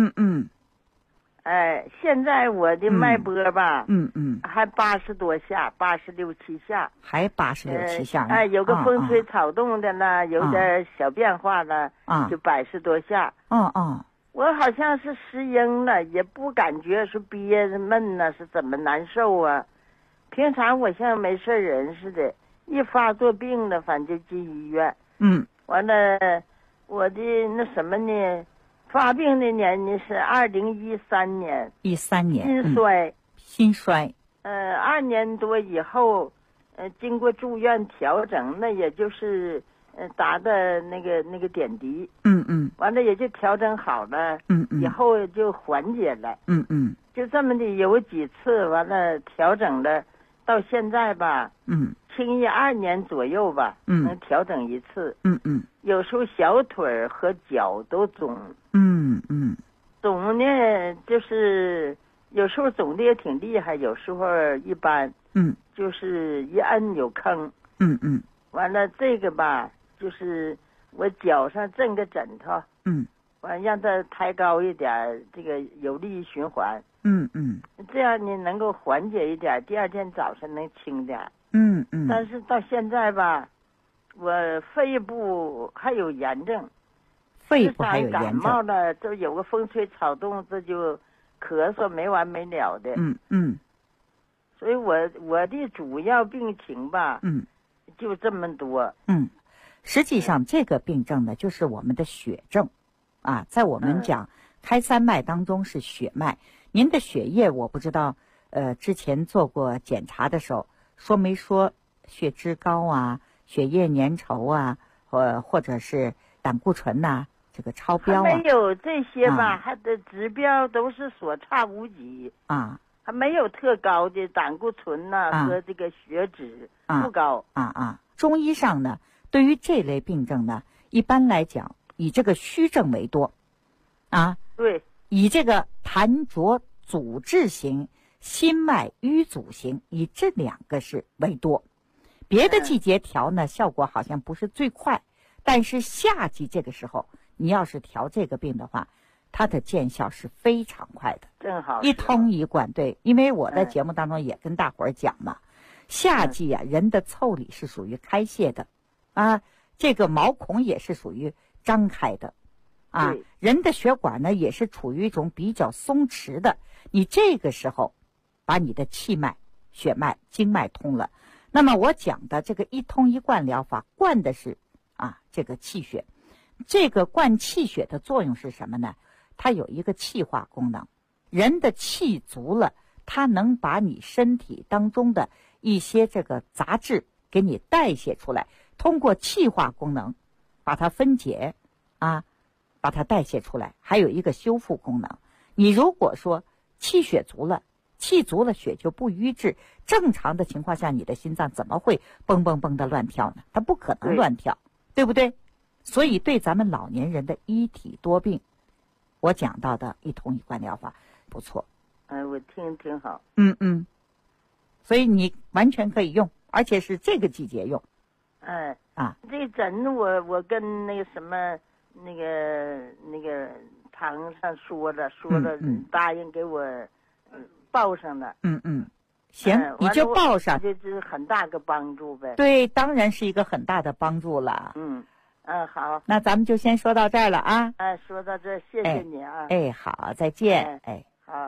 现在我的脉搏吧，还80多下，86、7下， 还86、7下呢。 有个风吹草动的呢，有点小变化呢，就80多下。我好像是失音了，也不感觉是憋闷呢，是怎么难受啊？平常我像没事人似的，一发作病了，反正就进医院。完了，我的那什么呢？发病的年呢是2013年。13年。心衰。2年多以后，经过住院调整，那也就是打的那个点滴。完了也就调整好了。以后就缓解了。就这么的有几次，完了调整了，到现在吧。轻易2年左右吧，能调整一次。有时候小腿和脚都肿。肿呢，就是有时候肿的也挺厉害，有时候一般。就是一摁有坑。完了这个吧，就是我脚上枕个枕头。完让它抬高一点，这个有利于循环。这样呢能够缓解一点，第2天早上能轻点。但是到现在吧，我肺部还有炎症，感冒了，这有个风吹草动，这就咳嗽没完没了的。所以我的主要病情吧，就这么多。 实际上这个病症呢，就是我们的血症，在我们讲开三脉当中是血脉。您的血液我不知道，之前做过检查的时候说没说血脂高啊，血液粘稠啊，或者是胆固醇呐，这个超标还没有这些吧，它的指标都是所差无几还没有特高的胆固醇呐和这个血脂不高中医上呢，对于这类病症呢，一般来讲以这个虚症为多对， 以这个痰浊阻滞型、心脉瘀阻型，以这2个是为多。别的季节调呢，效果好像不是最快，但是夏季这个时候，你要是调这个病的话，它的见效是非常快的。 正好一通一贯。对，因为我在节目当中也跟大伙儿讲嘛，夏季人的腠理是属于开泄的这个毛孔也是属于张开的人的血管呢也是处于一种比较松弛的。你这个时候把你的气脉、血脉、经脉通了，那么我讲的这个一通一贯疗法，灌的是这个气血。这个灌气血的作用是什么呢？它有一个气化功能。人的气足了，它能把你身体当中的一些这个杂质给你代谢出来，通过气化功能把它分解把它代谢出来，还有一个修复功能。你如果说气血足了，气足了，血就不瘀滞，正常的情况下你的心脏怎么会蹦蹦蹦的乱跳呢？它不可能乱跳， 对不对？所以对咱们老年人的一体多病，我讲到的一通一贯疗法不错。 我听挺好。 所以你完全可以用，而且是这个季节用。 这诊我跟那个什么那个堂上说了，答应给我报上了。 行，你就报上， 这是很大个帮助呗。 对，当然是一个很大的帮助了。 好， 那咱们就先说到这儿了说到这儿，谢谢你啊。 好，再见。 好。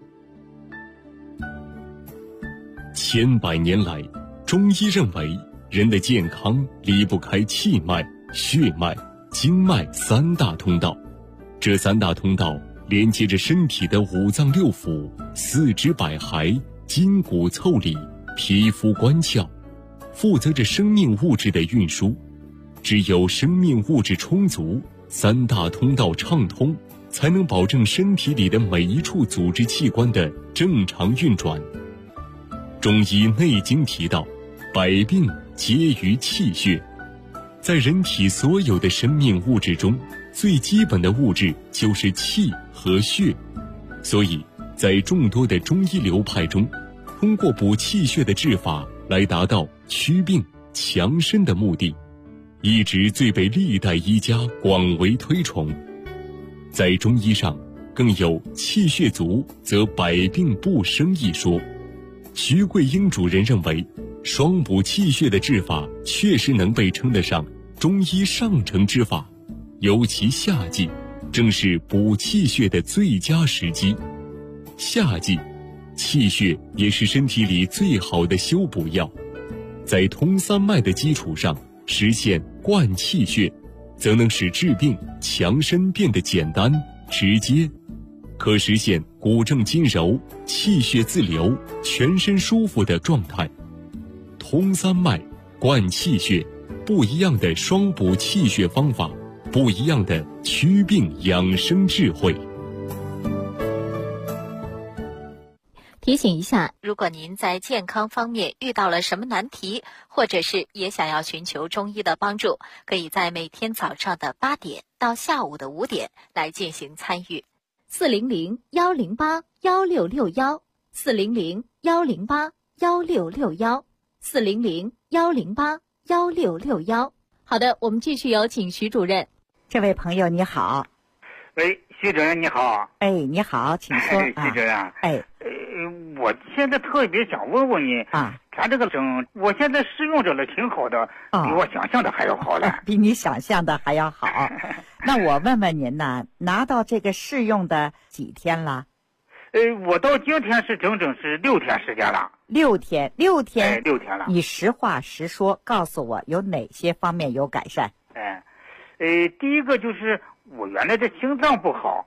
千百年来，中医认为人的健康离不开气脉、血脉、经脉3大通道。这3大通道连接着身体的5脏6腑、四肢百骸、筋骨腠理、皮肤关窍，负责着生命物质的运输。只有生命物质充足， 三大通道畅通，才能保证身体里的每一处组织器官的正常运转。中医《内经》提到，百病皆于气血。在人体所有的生命物质中，最基本的物质就是气和血。所以在众多的中医流派中，通过补气血的治法来达到祛病强身的目的，一直最被历代医家广为推崇。在中医上更有气血足则百病不生一说。徐桂英主任认为，双补气血的治法确实能被称得上中医上乘之法，尤其夏季正是补气血的最佳时机。夏季气血也是身体里最好的修补药，在通三脉的基础上实现灌气血，则能使治病强身变得简单直接，可实现骨正筋柔、气血自流、全身舒服的状态。通三脉、灌气血，不一样的双补气血方法，不一样的祛病养生智慧。 提醒一下，如果您在健康方面遇到了什么难题，或者是也想要寻求中医的帮助，可以在每天早上的8点到下午的5点来进行参与。400-108-1661 400-108-1661 400-108-1661。好的，我们继续有请徐主任。 这位朋友你好。 喂，徐主任你好。 哎，你好，请说。 徐主任。我现在特别想问问你啊， 咱这个整，我现在试用着了，挺好的，比我想象的还要好了。 比你想象的还要好。那我问问您呢，拿到这个试用的几天了？ 我到今天是整整是6天时间了。 6天，6天了。 你实话实说，告诉我有哪些方面有改善？ 第一个就是我原来的心脏不好。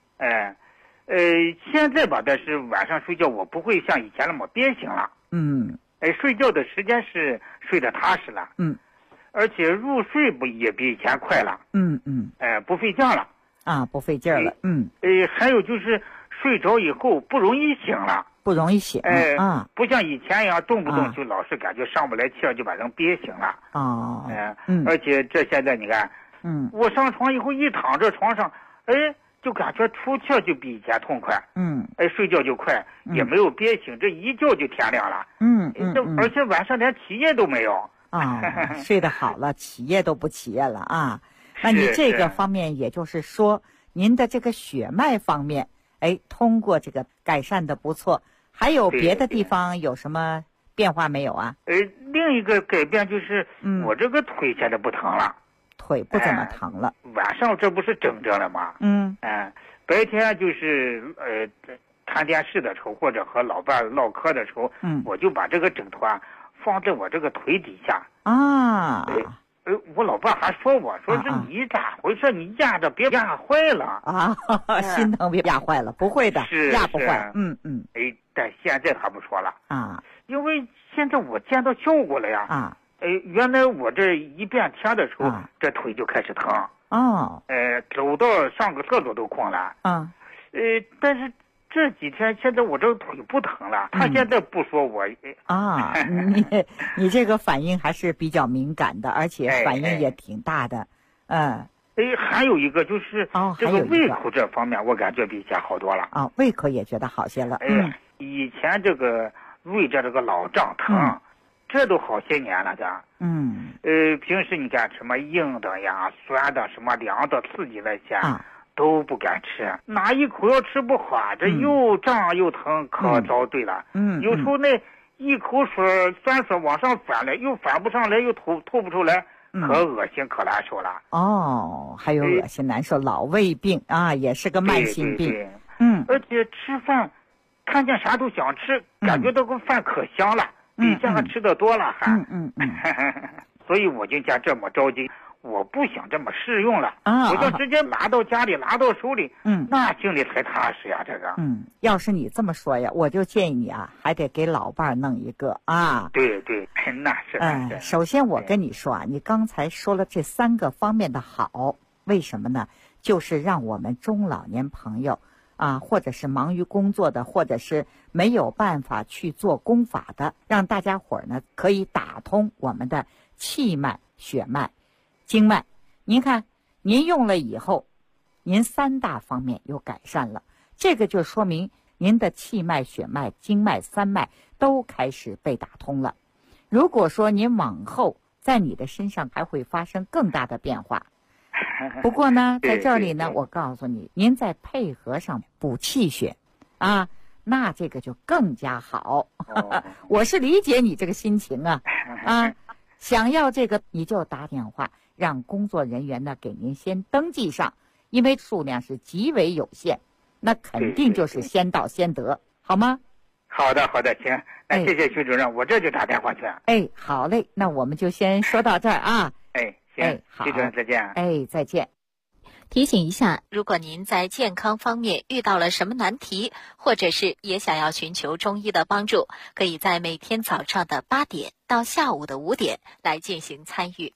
现在吧，但是晚上睡觉我不会像以前那么憋醒了。睡觉的时间是睡得踏实了。而且入睡也比以前快了。不费劲了。 不费劲了。 还有就是睡着以后不容易醒了。 不容易醒。 不像以前一样动不动就老是感觉上不来气儿就把人憋醒了。而且这现在你看，我上床以后一躺这床上，就感觉出气就比以前痛快。睡觉就快，也没有憋醒，这一觉就天亮了。而且晚上连起夜都没有。 睡得好了，起夜都不起夜了啊。那你这个方面，也就是说，您的这个血脉方面，通过这个改善的不错。还有别的地方有什么变化没有啊？ 另一个改变就是，我这个腿现在不疼了。 腿不怎么疼了。 晚上这不是整着了吗？白天就是看电视的时候，或者和老伴唠嗑的时候，我就把这个枕头放在我这个腿底下。我老伴还说我说是你咋回事？你压着别压坏了心疼别压坏了，不会的，压不坏。 但现在他不说了因为现在我见到效果了呀。原来我这一变天的时候，这腿就开始疼。走到上个厕所都困了。但是这几天现在我这腿不疼了，他现在不说我。 你这个反应还是比较敏感的，而且反应也挺大的。 还有一个就是这个胃口这方面，我感觉比以前好多了。 胃口也觉得好些了。 以前这个胃这个老胀疼。这都好些年了的。平时你看什么硬的呀、酸的、什么凉的、刺激那些都不敢吃，哪一口要吃不好，这又胀又疼，可遭罪了。有时候那一口水酸水往上反了，又反不上来，又吐不出来，可恶心可难受了。 还有恶心难受，老胃病也是个慢性病。 而且吃饭看见啥都想吃，感觉这个饭可香了。比这样吃的多了还。所以我就讲这么着急，我不想这么试用了。我就直接拿到家里，拿到手里。那心里才踏实呀。这个。 要是你这么说呀，我就建议你还得给老伴儿弄一个对，那是。 首先我跟你说你刚才说了这3个方面的好， 为什么呢？就是让我们中老年朋友啊，或者是忙于工作的，或者是没有办法去做功法的，让大家伙儿呢可以打通我们的气脉、血脉、经脉。您看，您用了以后，您3大方面有改善了，这个就说明您的气脉、血脉、经脉3脉都开始被打通了。如果说您往后在你的身上还会发生更大的变化。不过呢，在这里呢，我告诉你，您再配合上补气血啊，那这个就更加好。我是理解你这个心情啊，想要这个你就打电话让工作人员呢给您先登记上，因为数量是极为有限，那肯定就是先到先得，好吗？ 好的，行，那谢谢徐主任，我这就打电话去。 好嘞，那我们就先说到这儿啊。 行，好，徐主任再见。 再见。 提醒一下，如果您在健康方面遇到了什么难题，或者是也想要寻求中医的帮助，可以在每天早上的8点到下午的5点来进行参与。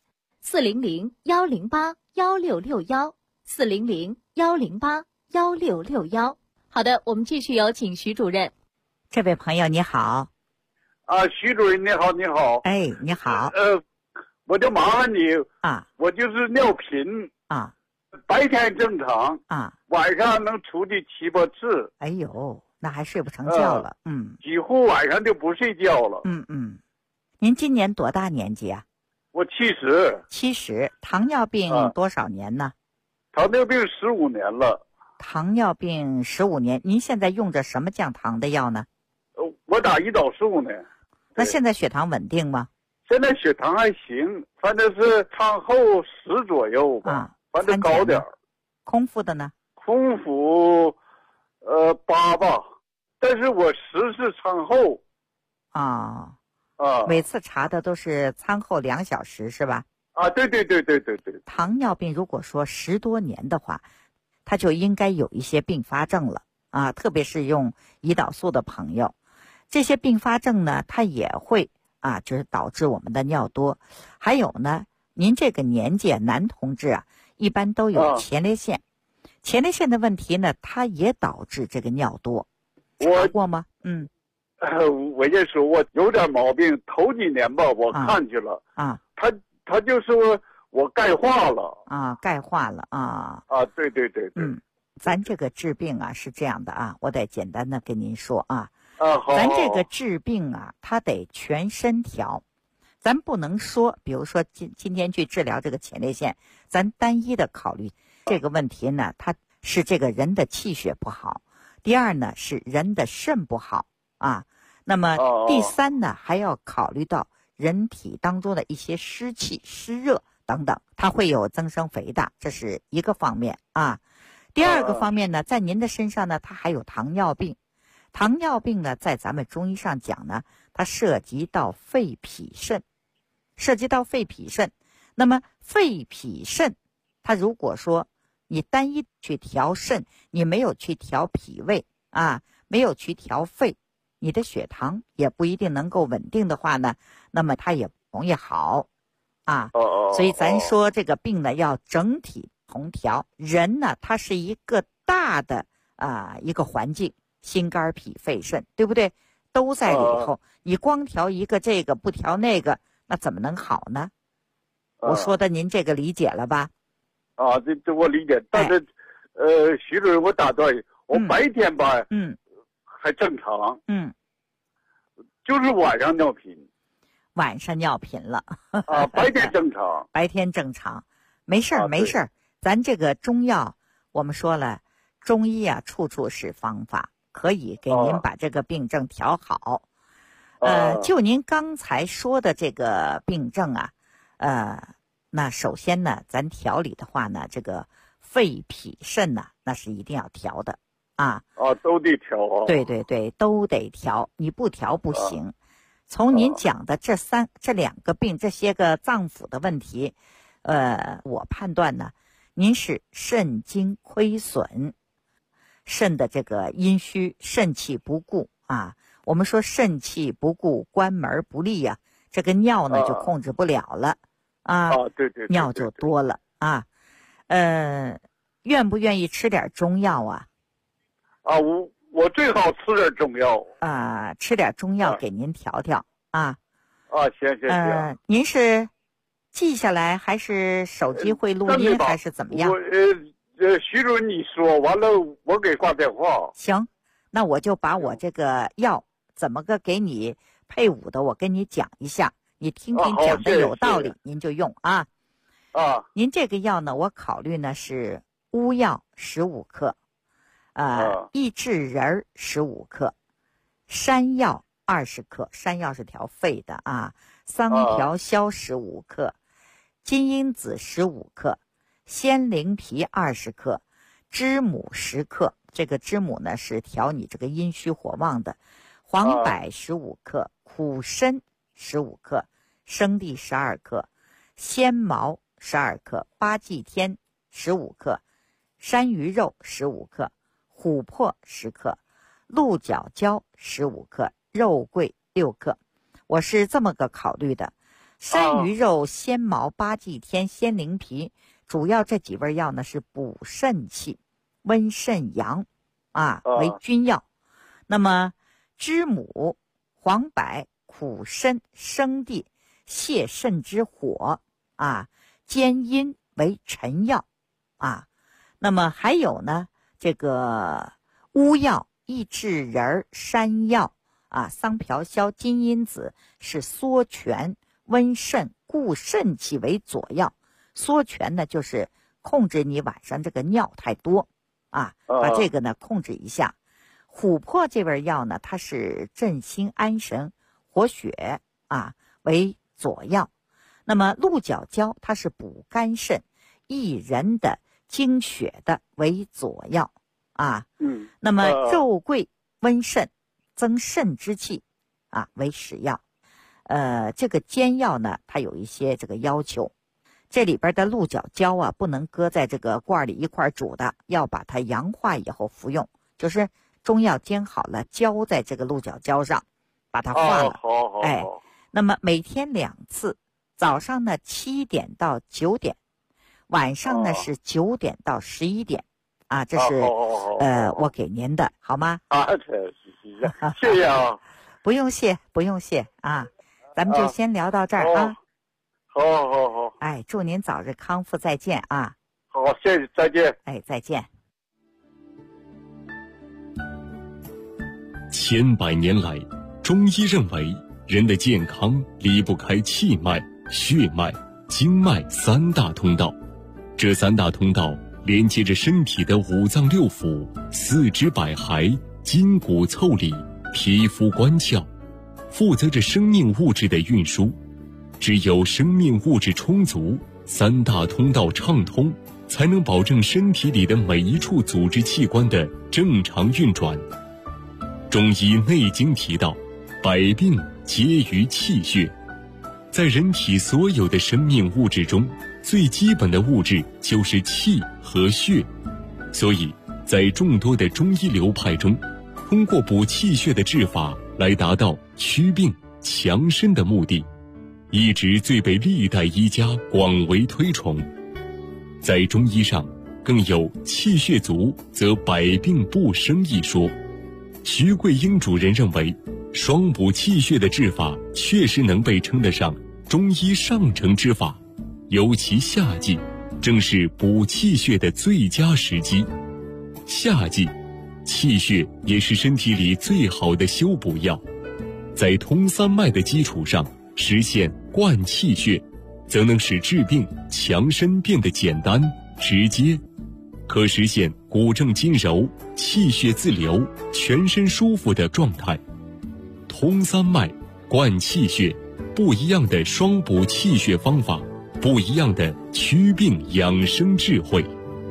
400-108-1661，400-108-1661。好的，我们继续有请徐主任。 这位朋友你好。 徐主任你好，你好。 你好。 我就麻烦你我就是尿频白天正常晚上能出去7、8次。 哎呦，那还睡不成觉了。 几乎晚上就不睡觉了。 您今年多大年纪啊？ 我70。 70，糖尿病多少年呢？ 糖尿病15年了。 糖尿病15年，您现在用着什么降糖的药呢？ 我打胰岛素呢。 那现在血糖稳定吗？ 现在血糖还行，反正是餐后10左右吧，反正高点儿。 空腹的呢？ 空腹8吧，但是我10是餐后。 每次查的都是餐后2小时是吧？ 对。 糖尿病如果说10多年的话，它就应该有一些并发症了特别是用胰岛素的朋友，这些并发症呢，它也会就是导致我们的尿多。还有呢，您这个年纪男同志一般都有前列腺，前列腺的问题呢，它也导致这个尿多。查过吗？ 我就说我有点毛病，头几年吧，我看去了他就说我钙化了钙化了对。 咱这个治病是这样的我得简单的跟您说好。 咱这个治病它得全身调，咱不能说，比如说今天去治疗这个前列腺，咱单一的考虑这个问题呢，它是这个人的气血不好，第二呢是人的肾不好那么第三呢还要考虑到人体当中的一些湿气、湿热等等，它会有增生肥大，这是一个方面第二个方面呢，在您的身上呢，它还有糖尿病。糖尿病呢，在咱们中医上讲呢，它涉及到肺脾肾，那么肺脾肾，它如果说你单一去调肾，你没有去调脾胃没有去调肺，你的血糖也不一定能够稳定的话呢，那么它也不容易好所以咱说这个病呢，要整体同调。人呢，它是一个大的一个环境，心肝脾肺肾，对不对？都在里头。你光调一个这个不调那个，那怎么能好呢？我说的您这个理解了吧？ 这我理解。但是徐主任，我打断你，我白天吧还正常就是晚上尿频。 晚上尿频了白天正常。 白天正常，没事儿没事儿。咱这个中药，我们说了，中医处处是方法，可以给您把这个病症调好。就您刚才说的这个病症那首先呢，咱调理的话呢，这个肺脾肾呢，那是一定要调的都得调对，都得调，你不调不行。从您讲的这2个病，这些个脏腑的问题，我判断呢，您是肾精亏损，肾的这个阴虚，肾气不固我们说肾气不固，关门不利这个尿呢就控制不了了对， 尿就多了愿不愿意吃点中药啊？ 啊，我最好吃点中药。 吃点中药给您调调啊。 行。 您是记下来还是手机会录音还是怎么样？ 徐主任你说完了，我给挂电话。 行，那我就把我这个药怎么个给你配伍的，我跟你讲一下，你听听讲的有道理， 谢谢您就用啊。您这个药呢，我考虑呢是乌药15克，益智仁15克，山药20克，山药是调肺的啊，桑条消15克，金樱子15克，鲜灵皮20克，知母10克，这个知母呢是调你这个阴虚火旺的，黄柏15克，苦参15克，生地12克，鲜毛12克，八祭天15克，山萸肉15克，琥珀10克，鹿角胶15克，肉桂6克。我是这么个考虑的，山萸肉、鲜毛、八祭天、鲜灵皮，主要这几味药呢是补肾气、温肾阳为君药。那么知母、黄柏、苦参、生地泻肾之火兼阴为臣药那么还有呢，这个乌药、益智仁、山药桑瓢消、金樱子是缩泉、温肾、固肾气为佐药。缩泉呢就是控制你晚上这个尿太多把这个呢控制一下。琥珀这味药呢，它是镇心安神、活血为佐药。那么鹿角胶它是补肝肾、益人的精血的为佐药那么肉桂温肾、增肾之气为使药。这个煎药呢，它有一些这个要求，这里边的鹿角胶不能搁在这个罐里一块煮的，要把它阳化以后服用，就是中药煎好了浇在这个鹿角胶上，把它化了。 好。 那么每天2次，早上呢7点到9点，晚上呢是9点到11点这是我给您的好吗？ 谢谢啊。 不用谢咱们就先聊到这儿好。 祝您早日康复，再见好，谢谢，再见。 再见。 千百年来，中医认为人的健康离不开气脉、血脉、经脉3大通道，这3大通道连接着身体的5脏6腑、四肢百骸、筋骨凑理、皮肤关窍，负责着生命物质的运输。只有生命物质充足，3大通道畅通，才能保证身体里的每一处组织器官的正常运转。中医《内经》提到，百病皆于气血。在人体所有的生命物质中，最基本的物质就是气和血。所以在众多的中医流派中，通过补气血的治法来达到祛病强身的目的，一直最被历代医家广为推崇。在中医上更有气血足则百病不生一说。徐桂英主任认为，双补气血的治法确实能被称得上中医上乘之法，尤其夏季正是补气血的最佳时机。夏季气血也是身体里最好的修补药，在通3脉的基础上实现灌气血，则能使治病强身变得简单直接，可实现骨正筋柔、气血自流、全身舒服的状态。通3脉、灌气血，不一样的双补气血方法，不一样的祛病养生智慧。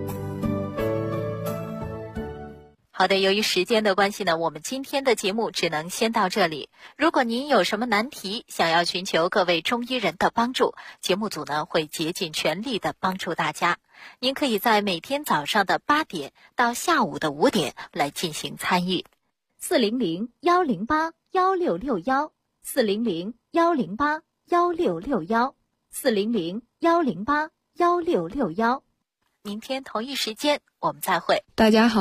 好的，由于时间的关系呢，我们今天的节目只能先到这里。如果您有什么难题，想要寻求各位中医人的帮助，节目组呢会竭尽全力的帮助大家。您可以在每天早上的8点到下午的5点来进行参与。 400-108-1661，400-108-1661，400-108-1661。 明天同一时间我们再会。 大家好。